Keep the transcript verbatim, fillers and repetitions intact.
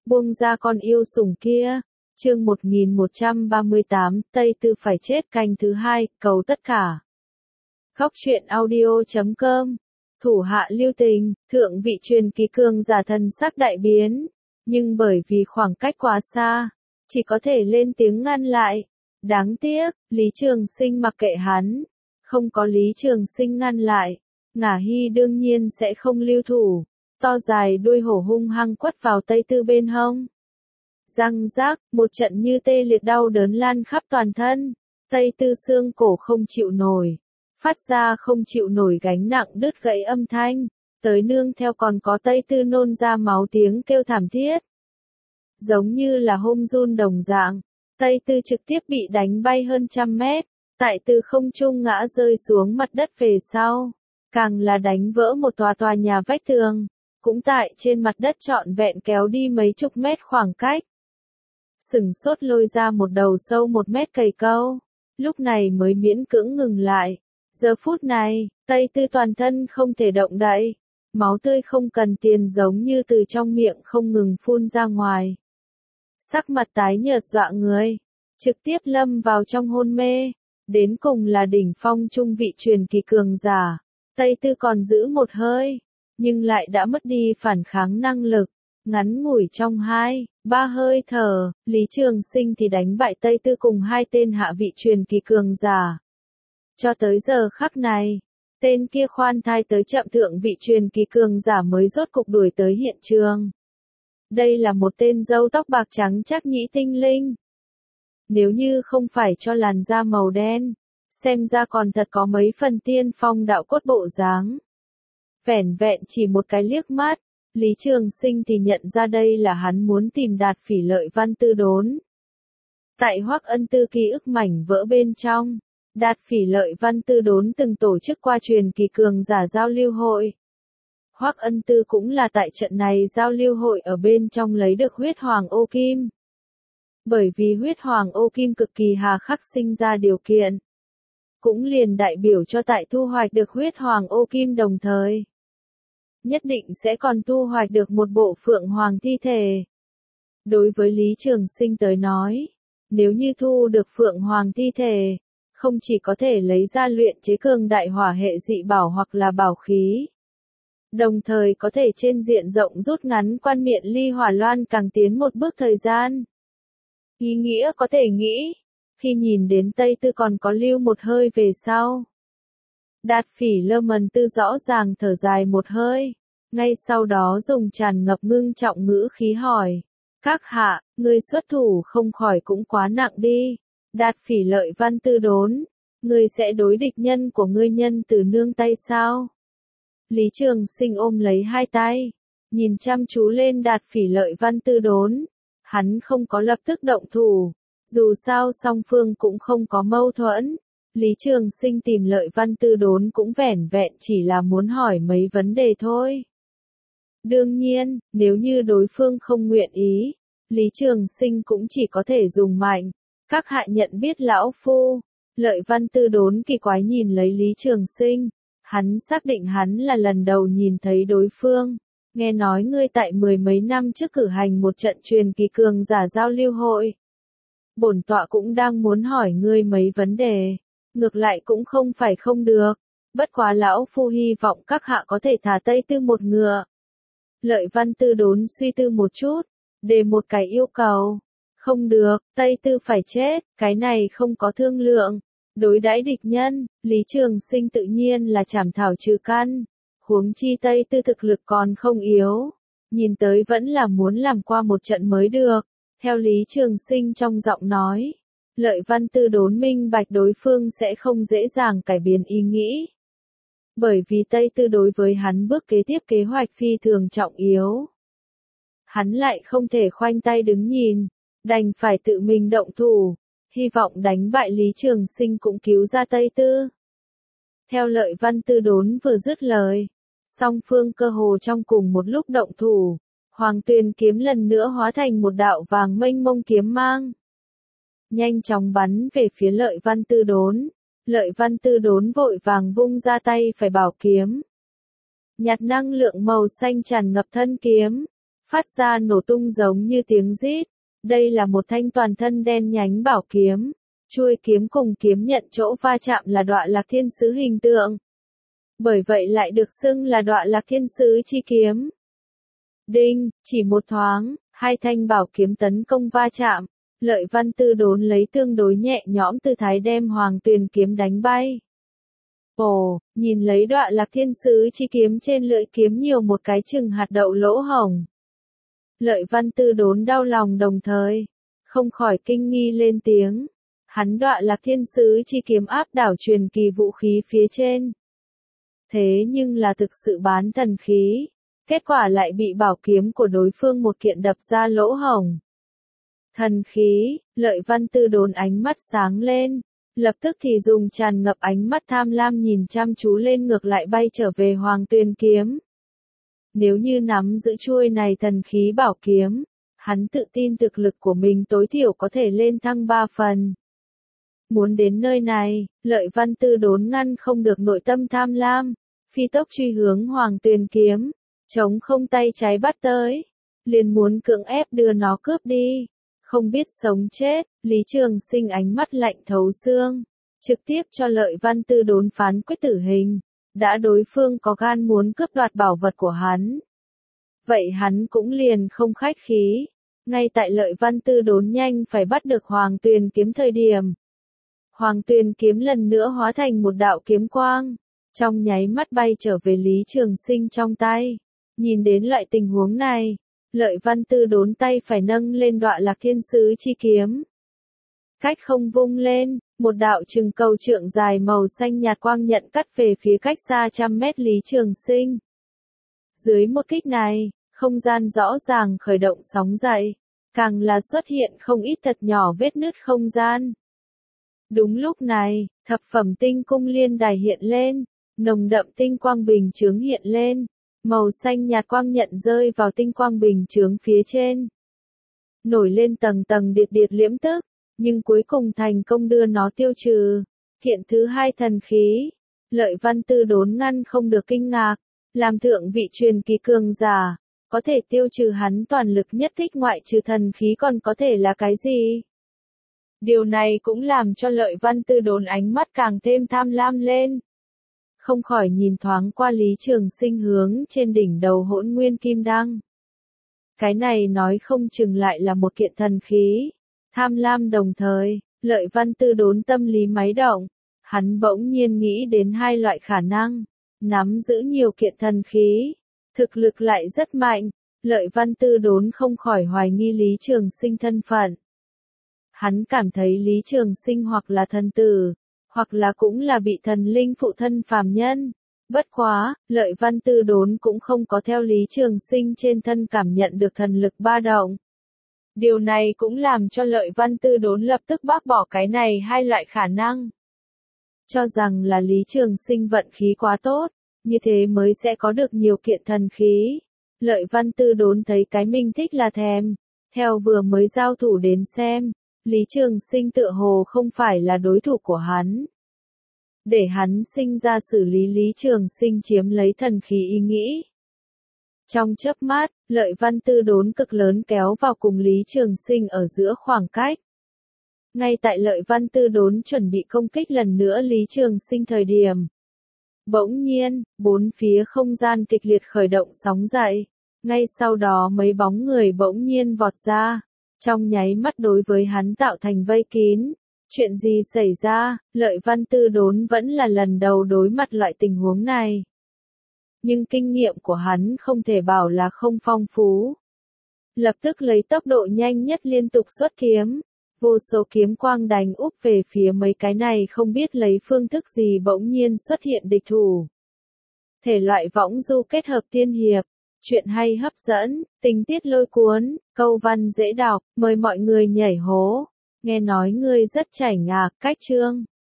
buông ra con yêu sủng kia. Chương một nghìn một trăm ba mươi tám, Tây Tư phải chết canh thứ hai, cầu tất cả. Góc truyện audio chấm com. Thủ hạ lưu tình, thượng vị truyền kỳ cường giả thần sắc đại biến, nhưng bởi vì khoảng cách quá xa, chỉ có thể lên tiếng ngăn lại. Đáng tiếc, Lý Trường Sinh mặc kệ hắn, không có Lý Trường Sinh ngăn lại, Ngả Hy đương nhiên sẽ không lưu thủ, to dài đuôi hổ hung hăng quất vào Tây Tư bên hông. Răng rác, một trận như tê liệt đau đớn lan khắp toàn thân, Tây Tư xương cổ không chịu nổi, phát ra không chịu nổi gánh nặng đứt gãy âm thanh, tới nương theo còn có Tây Tư nôn ra máu tiếng kêu thảm thiết. Giống như là hôm run đồng dạng, Tây Tư trực tiếp bị đánh bay hơn trăm mét, tại từ không trung ngã rơi xuống mặt đất về sau, càng là đánh vỡ một tòa tòa nhà vách tường, cũng tại trên mặt đất trọn vẹn kéo đi mấy chục mét khoảng cách. Sừng sốt lôi ra một đầu sâu một mét cầy câu, lúc này mới miễn cưỡng ngừng lại. Giờ phút này, Tây Tư toàn thân không thể động đậy, máu tươi không cần tiền giống như từ trong miệng không ngừng phun ra ngoài. Sắc mặt tái nhợt dọa người, trực tiếp lâm vào trong hôn mê, đến cùng là đỉnh phong trung vị truyền kỳ cường giả. Tây Tư còn giữ một hơi, nhưng lại đã mất đi phản kháng năng lực, ngắn ngủi trong hai, ba hơi thở, Lý Trường Sinh thì đánh bại Tây Tư cùng hai tên hạ vị truyền kỳ cường giả. Cho tới giờ khắc này, tên kia khoan thai tới chậm thượng vị truyền kỳ cường giả mới rốt cục đuổi tới hiện trường. Đây là một tên râu tóc bạc trắng chắc nhĩ tinh linh. Nếu như không phải cho làn da màu đen, xem ra còn thật có mấy phần tiên phong đạo cốt bộ dáng. Vẻn vẹn chỉ một cái liếc mắt, Lý Trường Sinh thì nhận ra đây là hắn muốn tìm Đạt Phỉ Lợi Văn Tư Đốn. Tại Hoắc Ân Tư ký ức mảnh vỡ bên trong, Đạt Phỉ Lợi Văn Tư Đốn từng tổ chức qua truyền kỳ cường giả giao lưu hội. Hoắc Ân Tư cũng là tại trận này giao lưu hội ở bên trong lấy được huyết hoàng ô kim. Bởi vì huyết hoàng ô kim cực kỳ hà khắc sinh ra điều kiện, cũng liền đại biểu cho tại thu hoạch được huyết hoàng ô kim đồng thời, nhất định sẽ còn thu hoạch được một bộ phượng hoàng thi thể. Đối với Lý Trường Sinh tới nói, nếu như thu được phượng hoàng thi thể, không chỉ có thể lấy ra luyện chế cường đại hỏa hệ dị bảo hoặc là bảo khí, đồng thời có thể trên diện rộng rút ngắn quan miện ly hỏa loan càng tiến một bước thời gian. Ý nghĩa có thể nghĩ, khi nhìn đến Tây Tư còn có lưu một hơi về sau, Đạt Phỉ Lơ Mần Tư rõ ràng thở dài một hơi, ngay sau đó dùng tràn ngập ngưng trọng ngữ khí hỏi, các hạ, ngươi xuất thủ không khỏi cũng quá nặng đi. Đạt Phỉ Lợi Văn Tư Đốn, ngươi sẽ đối địch nhân của ngươi nhân từ nương tay sao? Lý Trường Sinh ôm lấy hai tay, nhìn chăm chú lên Đạt Phỉ Lợi Văn Tư Đốn, hắn không có lập tức động thủ, dù sao song phương cũng không có mâu thuẫn. Lý Trường Sinh tìm Lợi Văn Tư Đốn cũng vẻn vẹn chỉ là muốn hỏi mấy vấn đề thôi. Đương nhiên, nếu như đối phương không nguyện ý, Lý Trường Sinh cũng chỉ có thể dùng mạnh. Các hạ nhận biết lão phu. Lợi Văn Tư Đốn kỳ quái nhìn lấy Lý Trường Sinh, hắn xác định hắn là lần đầu nhìn thấy đối phương. Nghe nói ngươi tại mười mấy năm trước cử hành một trận truyền kỳ cường giả giao lưu hội. Bổn tọa cũng đang muốn hỏi ngươi mấy vấn đề, ngược lại cũng không phải không được, bất quá lão phu hy vọng các hạ có thể thả Tây Tư một ngựa. Lợi Văn Tư Đốn suy tư một chút, đề một cái yêu cầu. Không được, Tây Tư phải chết, cái này không có thương lượng. Đối đãi địch nhân, Lý Trường Sinh tự nhiên là chảm thảo trừ căn. Huống chi Tây Tư thực lực còn không yếu, nhìn tới vẫn là muốn làm qua một trận mới được. Theo Lý Trường Sinh trong giọng nói, Lợi Văn Tư Đốn minh bạch đối phương sẽ không dễ dàng cải biến ý nghĩ. Bởi vì Tây Tư đối với hắn bước kế tiếp kế hoạch phi thường trọng yếu. Hắn lại không thể khoanh tay đứng nhìn, đành phải tự mình động thủ, hy vọng đánh bại Lý Trường Sinh cũng cứu ra Tây Tư. Theo Lợi Văn Tư Đốn vừa dứt lời, song phương cơ hồ trong cùng một lúc động thủ, Hoàng Tuyền kiếm lần nữa hóa thành một đạo vàng mênh mông kiếm mang. Nhanh chóng bắn về phía Lợi Văn Tư Đốn, Lợi Văn Tư Đốn vội vàng vung ra tay phải bảo kiếm. Nhạt năng lượng màu xanh tràn ngập thân kiếm, phát ra nổ tung giống như tiếng rít. Đây là một thanh toàn thân đen nhánh bảo kiếm. Chuôi kiếm cùng kiếm nhận chỗ va chạm là Đọa Lạc Thiên Sứ hình tượng. Bởi vậy lại được xưng là Đọa Lạc Thiên Sứ chi kiếm. Đinh, chỉ một thoáng, hai thanh bảo kiếm tấn công va chạm. Lợi Văn Tư Đốn lấy tương đối nhẹ nhõm tư thái đem Hoàng Tuyền kiếm đánh bay. Ồ, nhìn lấy Đọa Lạc Thiên Sứ chi kiếm trên lưỡi kiếm nhiều một cái chừng hạt đậu lỗ hổng. Lợi Văn Tư Đốn đau lòng đồng thời, không khỏi kinh nghi lên tiếng. Hắn Đọa Lạc Thiên Sứ chi kiếm áp đảo truyền kỳ vũ khí phía trên. Thế nhưng là thực sự bán thần khí, kết quả lại bị bảo kiếm của đối phương một kiện đập ra lỗ hổng. Thần khí, Lợi Văn Tư Đốn ánh mắt sáng lên, lập tức thì dùng tràn ngập ánh mắt tham lam nhìn chăm chú lên ngược lại bay trở về Hoàng Tuyền kiếm. Nếu như nắm giữ chuôi này thần khí bảo kiếm, hắn tự tin thực lực của mình tối thiểu có thể lên thăng ba phần. Muốn đến nơi này, Lợi Văn Tư Đốn ngăn không được nội tâm tham lam, phi tốc truy hướng Hoàng Tuyền kiếm, chống không tay trái bắt tới, liền muốn cưỡng ép đưa nó cướp đi. Không biết sống chết, Lý Trường Sinh ánh mắt lạnh thấu xương, trực tiếp cho Lợi Văn Tư Đốn phán quyết tử hình. Đã đối phương có gan muốn cướp đoạt bảo vật của hắn, vậy hắn cũng liền không khách khí. Ngay tại Lợi Văn Tư Đốn nhanh phải bắt được Hoàng Tuyền kiếm thời điểm, Hoàng Tuyền kiếm lần nữa hóa thành một đạo kiếm quang, trong nháy mắt bay trở về Lý Trường Sinh trong tay. Nhìn đến loại tình huống này, Lợi Văn Tư Đốn tay phải nâng lên Đọa Lạc Thiên Sứ chi kiếm. Cách không vung lên, một đạo chừng cầu trượng dài màu xanh nhạt quang nhận cắt về phía cách xa trăm mét Lý Trường Sinh. Dưới một kích này, không gian rõ ràng khởi động sóng dậy, càng là xuất hiện không ít thật nhỏ vết nứt không gian. Đúng lúc này, thập phẩm tinh cung liên đài hiện lên, nồng đậm tinh quang bình chướng hiện lên, màu xanh nhạt quang nhận rơi vào tinh quang bình chướng phía trên. Nổi lên tầng tầng điệt điệt liễm tức, nhưng cuối cùng thành công đưa nó tiêu trừ. Kiện thứ hai thần khí, Lợi Văn Tư Đốn ngăn không được kinh ngạc, làm thượng vị truyền kỳ cường giả, có thể tiêu trừ hắn toàn lực nhất kích ngoại trừ thần khí còn có thể là cái gì? Điều này cũng làm cho Lợi Văn Tư Đốn ánh mắt càng thêm tham lam lên. Không khỏi nhìn thoáng qua Lý Trường Sinh hướng trên đỉnh đầu Hỗn Nguyên Kim Đăng. Cái này nói không chừng lại là một kiện thần khí. Tham lam đồng thời, Lợi Văn Tư Đốn tâm lý máy động, hắn bỗng nhiên nghĩ đến hai loại khả năng, nắm giữ nhiều kiện thần khí, thực lực lại rất mạnh, Lợi Văn Tư Đốn không khỏi hoài nghi Lý Trường Sinh thân phận. Hắn cảm thấy Lý Trường Sinh hoặc là thần tử, hoặc là cũng là bị thần linh phụ thân phàm nhân. Bất quá, Lợi Văn Tư Đốn cũng không có theo Lý Trường Sinh trên thân cảm nhận được thần lực ba động. Điều này cũng làm cho Lợi Văn Tư Đốn lập tức bác bỏ cái này hai loại khả năng. Cho rằng là Lý Trường Sinh vận khí quá tốt, như thế mới sẽ có được nhiều kiện thần khí. Lợi Văn Tư Đốn thấy cái mình thích là thèm. Theo vừa mới giao thủ đến xem, Lý Trường Sinh tựa hồ không phải là đối thủ của hắn. Để hắn sinh ra xử lý Lý Trường Sinh chiếm lấy thần khí ý nghĩ. Trong chớp mắt, Lợi Văn Tư Đốn cực lớn kéo vào cùng Lý Trường Sinh ở giữa khoảng cách. Ngay tại Lợi Văn Tư Đốn chuẩn bị công kích lần nữa Lý Trường Sinh thời điểm. Bỗng nhiên, bốn phía không gian kịch liệt khởi động sóng dậy. Ngay sau đó mấy bóng người bỗng nhiên vọt ra. Trong nháy mắt đối với hắn tạo thành vây kín. Chuyện gì xảy ra, Lợi Văn Tư Đốn vẫn là lần đầu đối mặt loại tình huống này. Nhưng kinh nghiệm của hắn không thể bảo là không phong phú. Lập tức lấy tốc độ nhanh nhất liên tục xuất kiếm. Vô số kiếm quang đánh úp về phía mấy cái này không biết lấy phương thức gì bỗng nhiên xuất hiện địch thủ. Thể loại võng du kết hợp tiên hiệp. Chuyện hay hấp dẫn, tình tiết lôi cuốn, câu văn dễ đọc, mời mọi người nhảy hố. Nghe nói ngươi rất chảnh à, cách chương.